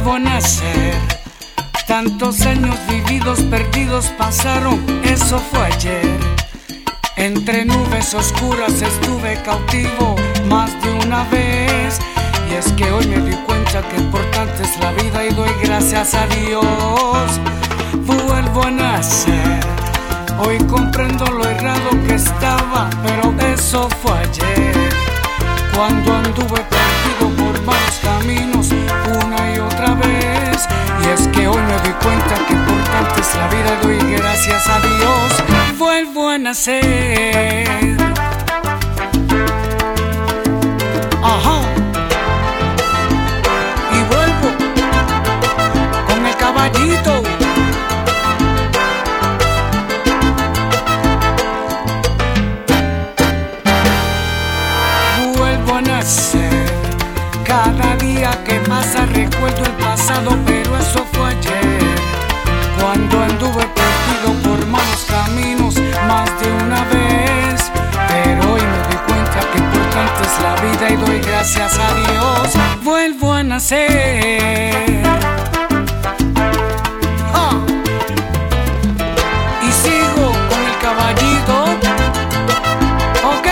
vuelvo a nacer. Tantos años vividos, perdidos pasaron, eso fue ayer. Entre nubes oscuras estuve cautivo más de una vez. Y es que hoy me di cuenta que importante es la vida y doy gracias a Dios. Vuelvo a nacer. Hoy comprendo lo errado que estaba, pero eso fue ayer. Cuando anduve perdido por malos caminos una y otra vez. Y es que hoy me di cuenta que importante es la vida y doy gracias a Dios. Vuelvo a nacer. Ajá. Y vuelvo con el caballito. Vuelvo a nacer. Cada día que pasa recuerdo el pasado, pero eso fue ayer. Cuando anduve perdido por malos caminos más de una vez. Pero hoy me di cuenta que importante es la vida y doy gracias a Dios. Vuelvo a nacer. Y sigo con el caballito. Ok.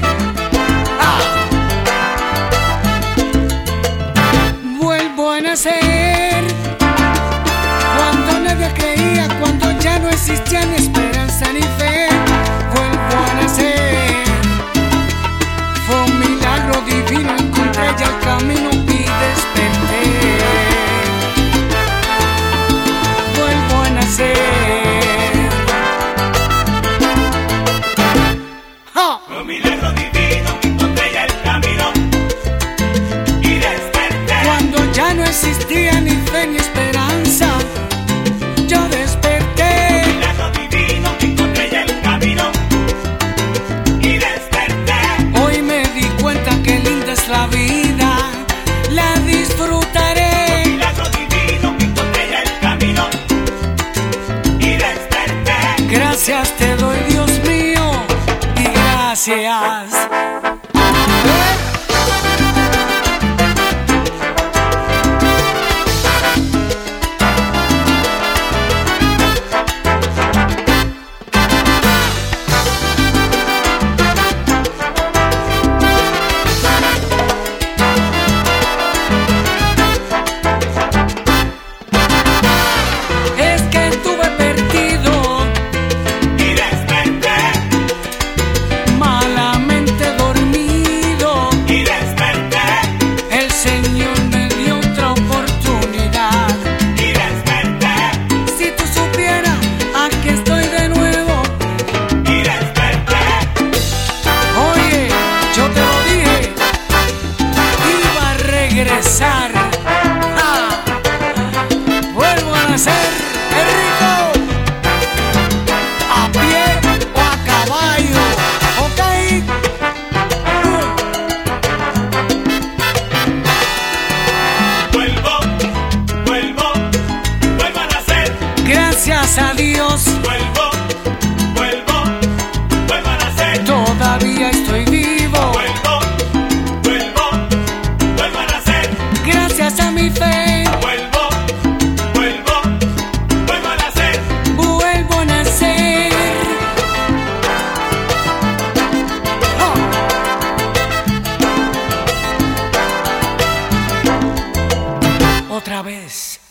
Vuelvo a nacer. Cuando nadie creía, cuando ya no existía ni esperanza ni fe. Vuelvo a nacer. Fue un milagro divino, encontré ya el camino y desperté. Vuelvo a nacer. Fue un milagro divino, encontré ya el camino y desperté. Cuando ya no existía ni fe ni esperanza, yo desperté. Milagro divino, encontré ya el camino y desperté. Hoy me di cuenta que linda es la vida, la disfrutaré. Milagro divino, encontré ya el camino y desperté. Gracias te doy, Dios mío, y gracias. Es que estuve perdido, Y desperté, malamente dormido. y desperté, El Señor me dio otra oportunidad. y desperté, Si tú supieras, aquí estoy de nuevo. y desperté. Oye, yo te lo dije, iba a regresar. Vuelvo a nacer, es rico. A pie o a caballo, ok. Vuelvo, vuelvo, vuelvo a nacer. Gracias a Dios, Vuelvo, vuelvo, vuelvo a nacer. todavía estoy vivo. Vuelvo, vuelvo, vuelvo a nacer. Gracias a mi fe, Vuelvo, vuelvo, vuelvo a nacer. vuelvo a nacer. Otra vez.